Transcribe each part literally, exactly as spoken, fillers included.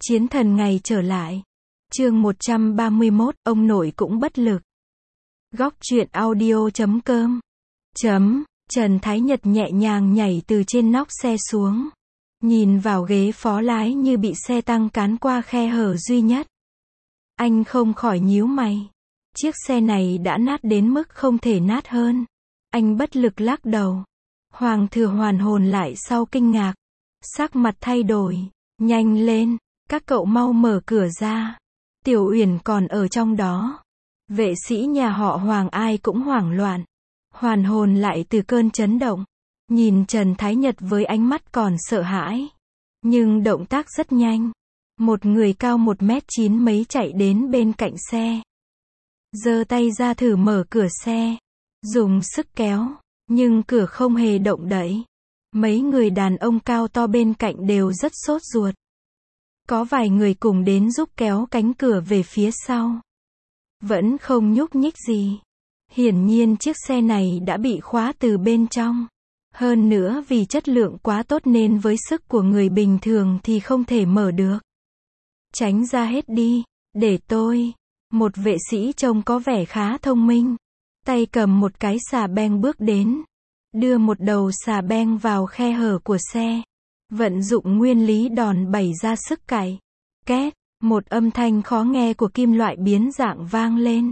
Chiến thần ngày trở lại. Chương một trăm ba mươi mốt, ông nội cũng bất lực. Góc truyện audio chấm com. Chấm, Trần Thái Nhật nhẹ nhàng nhảy từ trên nóc xe xuống. Nhìn vào ghế phó lái như bị xe tăng cán qua khe hở duy nhất. Anh không khỏi nhíu mày. Chiếc xe này đã nát đến mức không thể nát hơn. Anh bất lực lắc đầu. Hoàng Thừa hoàn hồn lại sau kinh ngạc. Sắc mặt thay đổi. Nhanh lên, các cậu mau mở cửa ra. Tiểu Uyển còn ở trong đó. Vệ sĩ nhà họ Hoàng ai cũng hoảng loạn. Hoàn hồn lại từ cơn chấn động. Nhìn Trần Thái Nhật với ánh mắt còn sợ hãi. Nhưng động tác rất nhanh. Một người cao một mét chín mấy chạy đến bên cạnh xe. Giơ tay ra thử mở cửa xe. Dùng sức kéo. Nhưng cửa không hề động đậy. Mấy người đàn ông cao to bên cạnh đều rất sốt ruột. Có vài người cùng đến giúp kéo cánh cửa về phía sau. Vẫn không nhúc nhích gì. Hiển nhiên chiếc xe này đã bị khóa từ bên trong. Hơn nữa vì chất lượng quá tốt nên với sức của người bình thường thì không thể mở được. Tránh ra hết đi, để tôi. Một vệ sĩ trông có vẻ khá thông minh. Tay cầm một cái xà beng bước đến. Đưa một đầu xà beng vào khe hở của xe. Vận dụng nguyên lý đòn bẩy ra sức cạy. Két, một âm thanh khó nghe của kim loại biến dạng vang lên.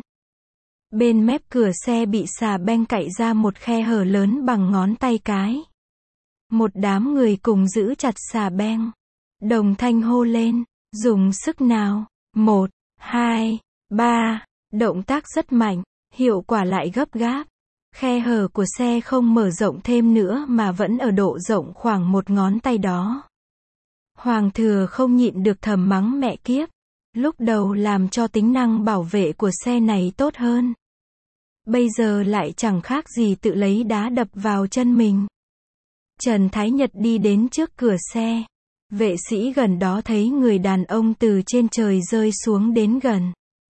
Bên mép cửa xe bị xà beng cạy ra một khe hở lớn bằng ngón tay cái. Một đám người cùng giữ chặt xà beng. Đồng thanh hô lên, dùng sức nào. Một, hai, ba, động tác rất mạnh, hiệu quả lại gấp gáp. Khe hở của xe không mở rộng thêm nữa mà vẫn ở độ rộng khoảng một ngón tay đó. Hoàng Thừa không nhịn được thầm mắng mẹ kiếp. Lúc đầu làm cho tính năng bảo vệ của xe này tốt hơn. Bây giờ lại chẳng khác gì tự lấy đá đập vào chân mình. Trần Thái Nhật đi đến trước cửa xe. Vệ sĩ gần đó thấy người đàn ông từ trên trời rơi xuống đến gần.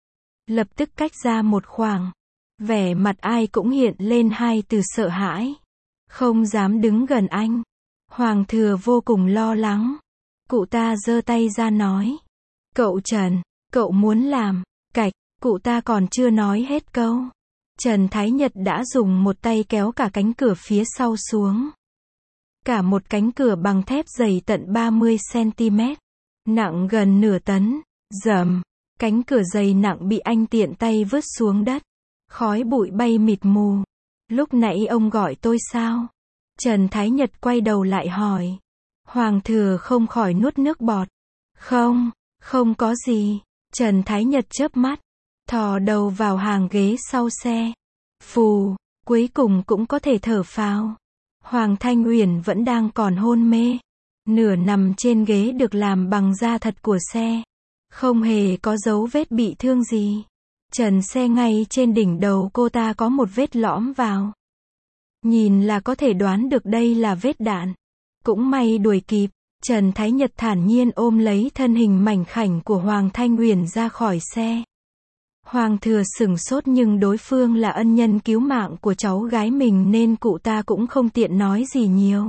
Lập tức cách ra một khoảng. Vẻ mặt ai cũng hiện lên hai từ sợ hãi. Không dám đứng gần anh. Hoàng Thừa vô cùng lo lắng. Cụ ta giơ tay ra nói. Cậu Trần, cậu muốn làm, cạch, cụ ta còn chưa nói hết câu. Trần Thái Nhật đã dùng một tay kéo cả cánh cửa phía sau xuống. Cả một cánh cửa bằng thép dày tận ba mươi xăng-ti-mét. Nặng gần nửa tấn. Rầm, cánh cửa dày nặng bị anh tiện tay vứt xuống đất. Khói bụi bay mịt mù. Lúc nãy ông gọi tôi sao? Trần Thái Nhật quay đầu lại hỏi. Hoàng Thừa không khỏi nuốt nước bọt. Không, không có gì. Trần Thái Nhật chớp mắt. Thò đầu vào hàng ghế sau xe. Phù, cuối cùng cũng có thể thở phào. Hoàng Thanh Uyển vẫn đang còn hôn mê. Nửa nằm trên ghế được làm bằng da thật của xe. Không hề có dấu vết bị thương gì. Trần xe ngay trên đỉnh đầu cô ta có một vết lõm vào. Nhìn là có thể đoán được đây là vết đạn. Cũng may đuổi kịp. Trần Thái Nhật thản nhiên ôm lấy thân hình mảnh khảnh của Hoàng Thanh Uyển ra khỏi xe. Hoàng Thừa sửng sốt nhưng đối phương là ân nhân cứu mạng của cháu gái mình nên cụ ta cũng không tiện nói gì nhiều.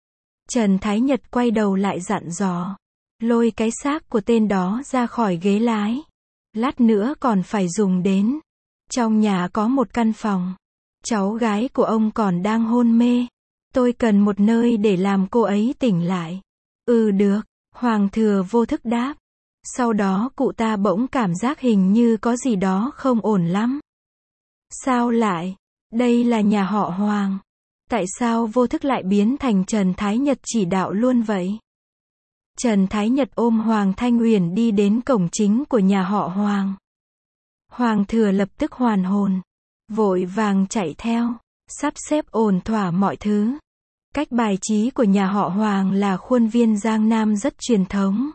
Trần Thái Nhật quay đầu lại dặn dò. Lôi cái xác của tên đó ra khỏi ghế lái. Lát nữa còn phải dùng đến. Trong nhà có một căn phòng. Cháu gái của ông còn đang hôn mê. Tôi cần một nơi để làm cô ấy tỉnh lại. Ừ được, Hoàng Thừa vô thức đáp. Sau đó cụ ta bỗng cảm giác hình như có gì đó không ổn lắm. Sao lại? Đây là nhà họ Hoàng. Tại sao vô thức lại biến thành Trần Thái Nhật chỉ đạo luôn vậy? Trần Thái Nhật ôm Hoàng Thanh Uyển đi đến cổng chính của nhà họ Hoàng. Hoàng Thừa lập tức hoàn hồn. Vội vàng chạy theo. Sắp xếp ổn thỏa mọi thứ. Cách bài trí của nhà họ Hoàng là khuôn viên Giang Nam rất truyền thống.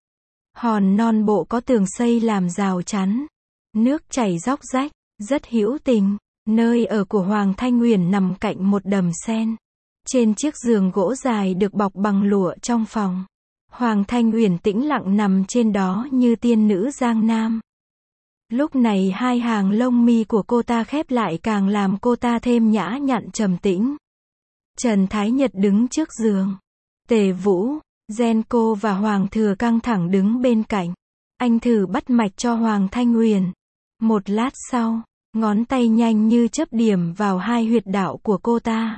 Hòn non bộ có tường xây làm rào chắn. Nước chảy róc rách, rất hữu tình. Nơi ở của Hoàng Thanh Uyển nằm cạnh một đầm sen. Trên chiếc giường gỗ dài được bọc bằng lụa trong phòng. Hoàng Thanh Uyển tĩnh lặng nằm trên đó như tiên nữ Giang Nam. Lúc này hai hàng lông mi của cô ta khép lại càng làm cô ta thêm nhã nhặn trầm tĩnh. Trần Thái Nhật đứng trước giường. Tề Vũ, Genco và Hoàng thừa căng thẳng đứng bên cạnh. Anh thử bắt mạch cho Hoàng Thanh Huyền. Một lát sau, ngón tay nhanh như chớp điểm vào hai huyệt đạo của cô ta.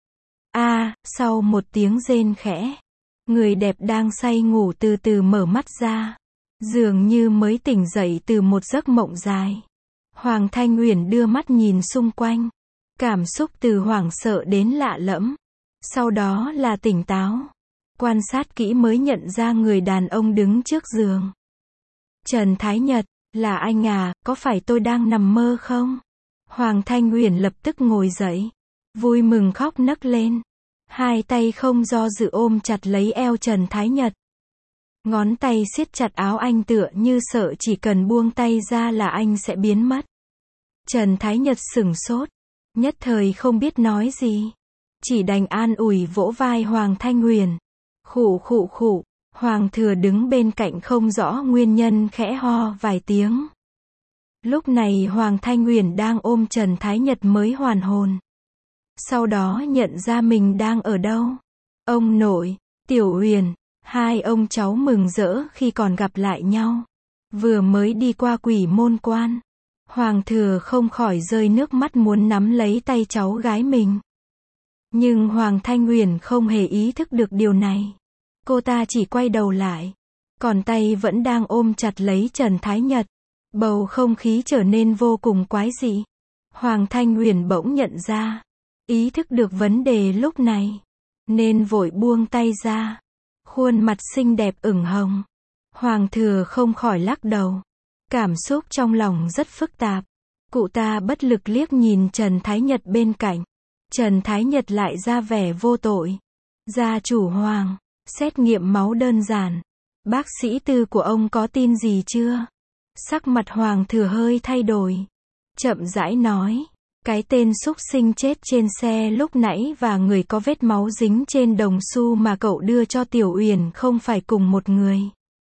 A, à, sau một tiếng rên khẽ, người đẹp đang say ngủ từ từ mở mắt ra, dường như mới tỉnh dậy từ một giấc mộng dài. Hoàng Thanh Huyền đưa mắt nhìn xung quanh, cảm xúc từ hoảng sợ đến lạ lẫm, sau đó là tỉnh táo. Quan sát kỹ mới nhận ra người đàn ông đứng trước giường. Trần Thái Nhật, là anh à, có phải tôi đang nằm mơ không? Hoàng Thanh Huyền lập tức ngồi dậy, vui mừng khóc nấc lên. Hai tay không do dự ôm chặt lấy eo Trần Thái Nhật. Ngón tay siết chặt áo anh tựa như sợ chỉ cần buông tay ra là anh sẽ biến mất. Trần Thái Nhật sửng sốt, nhất thời không biết nói gì, chỉ đành an ủi vỗ vai Hoàng Thanh Huyền. Khụ khụ khụ, Hoàng thừa đứng bên cạnh không rõ nguyên nhân khẽ ho vài tiếng. Lúc này Hoàng Thanh Huyền đang ôm Trần Thái Nhật mới hoàn hồn. Sau đó nhận ra mình đang ở đâu. Ông nội, Tiểu Huyền, hai ông cháu mừng rỡ khi còn gặp lại nhau. Vừa mới đi qua Quỷ Môn Quan, Hoàng thừa không khỏi rơi nước mắt muốn nắm lấy tay cháu gái mình. Nhưng Hoàng Thanh Huyền không hề ý thức được điều này. Cô ta chỉ quay đầu lại, còn tay vẫn đang ôm chặt lấy Trần Thái Nhật. Bầu không khí trở nên vô cùng quái dị. Hoàng Thanh Huyền bỗng nhận ra, ý thức được vấn đề lúc này, nên vội buông tay ra. Khuôn mặt xinh đẹp ửng hồng. Hoàng thừa không khỏi lắc đầu. Cảm xúc trong lòng rất phức tạp. Cụ ta bất lực liếc nhìn Trần Thái Nhật bên cạnh. Trần Thái Nhật lại ra vẻ vô tội. Gia chủ Hoàng, xét nghiệm máu đơn giản. Bác sĩ Tư của ông có tin gì chưa? Sắc mặt Hoàng thừa hơi thay đổi. Chậm rãi nói. Cái tên súc sinh chết trên xe lúc nãy và người có vết máu dính trên đồng xu mà cậu đưa cho Tiểu Uyển không phải cùng một người.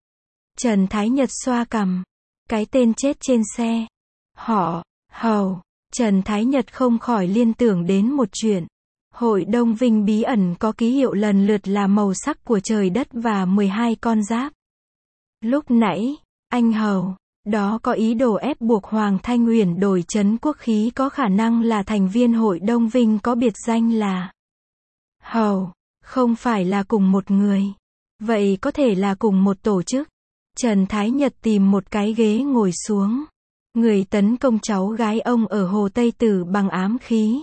Trần Thái Nhật xoa cằm. Cái tên chết trên xe. Họ, Hầu. Trần Thái Nhật không khỏi liên tưởng đến một chuyện. Hội Đông Vinh bí ẩn có ký hiệu lần lượt là màu sắc của trời đất và mười hai con giáp. Lúc nãy, anh Hầu, đó có ý đồ ép buộc Hoàng Thanh Huyền đổi trấn quốc khí có khả năng là thành viên Hội Đông Vinh có biệt danh là Hầu, không phải là cùng một người. Vậy có thể là cùng một tổ chức. Trần Thái Nhật tìm một cái ghế ngồi xuống. Người tấn công cháu gái ông ở Hồ Tây Tử bằng ám khí.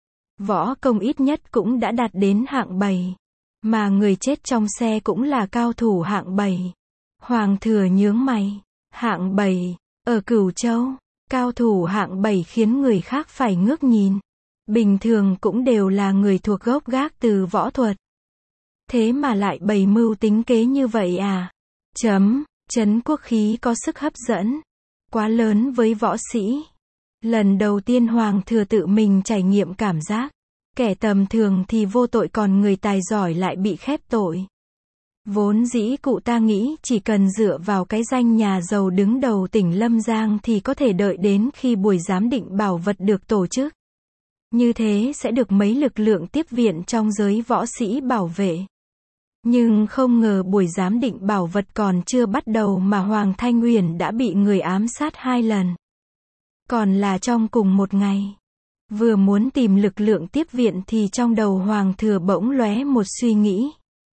Võ công ít nhất cũng đã đạt đến hạng bảy. Mà người chết trong xe cũng là cao thủ hạng bảy. Hoàng thừa nhướng mày. Hạng bảy, ở Cửu Châu, cao thủ hạng bảy khiến người khác phải ngước nhìn. Bình thường cũng đều là người thuộc gốc gác từ võ thuật. Thế mà lại bày mưu tính kế như vậy à? Chấm, trấn quốc khí có sức hấp dẫn quá lớn với võ sĩ. Lần đầu tiên Hoàng thừa tự mình trải nghiệm cảm giác. Kẻ tầm thường thì vô tội còn người tài giỏi lại bị khép tội. Vốn dĩ cụ ta nghĩ chỉ cần dựa vào cái danh nhà giàu đứng đầu tỉnh Lâm Giang thì có thể đợi đến khi buổi giám định bảo vật được tổ chức. Như thế sẽ được mấy lực lượng tiếp viện trong giới võ sĩ bảo vệ. Nhưng không ngờ buổi giám định bảo vật còn chưa bắt đầu mà Hoàng Thanh Huyền đã bị người ám sát hai lần. Còn là trong cùng một ngày. Vừa muốn tìm lực lượng tiếp viện thì trong đầu Hoàng thừa bỗng lóe một suy nghĩ.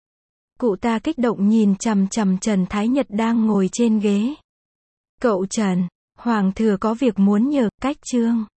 Cụ ta kích động nhìn chằm chằm Trần Thái Nhật đang ngồi trên ghế. Cậu Trần, Hoàng thừa có việc muốn nhờ, cách chương.